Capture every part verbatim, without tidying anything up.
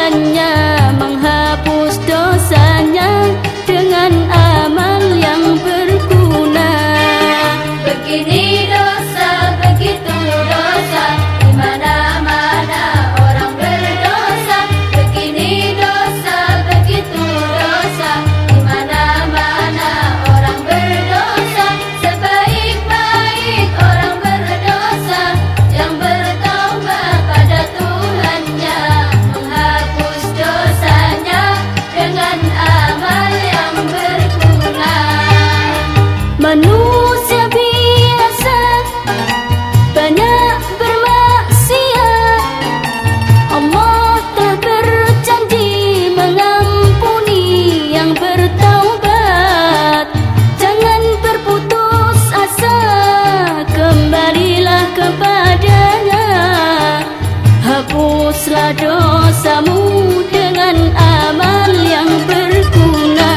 Tuhannya menghapus dosanya dengan amal yang berguna. Begini dosa, begitu dosa, di mana-mana orang berdosa. Begini dosa, begitu dosa, di mana-mana orang berdosa. Sebaik-baik orang berdosa yang bertaubat pada Tuhannya, menghapus dosanya dengan amal yang berguna. Manusia biasa banyak bermaksiat, Allah telah berjanji mengampuni yang bertaubat. Jangan berputus asa, kembalilah kepadanya. Hapuslah dosamu dengan amal yang berguna.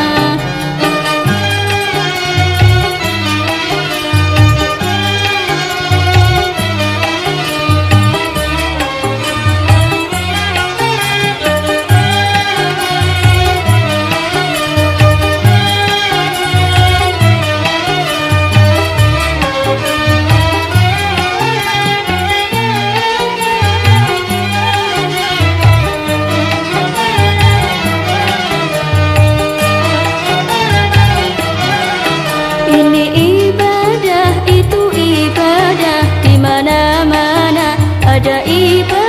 Ini ibadah, itu ibadah, di mana-mana ada ibadah.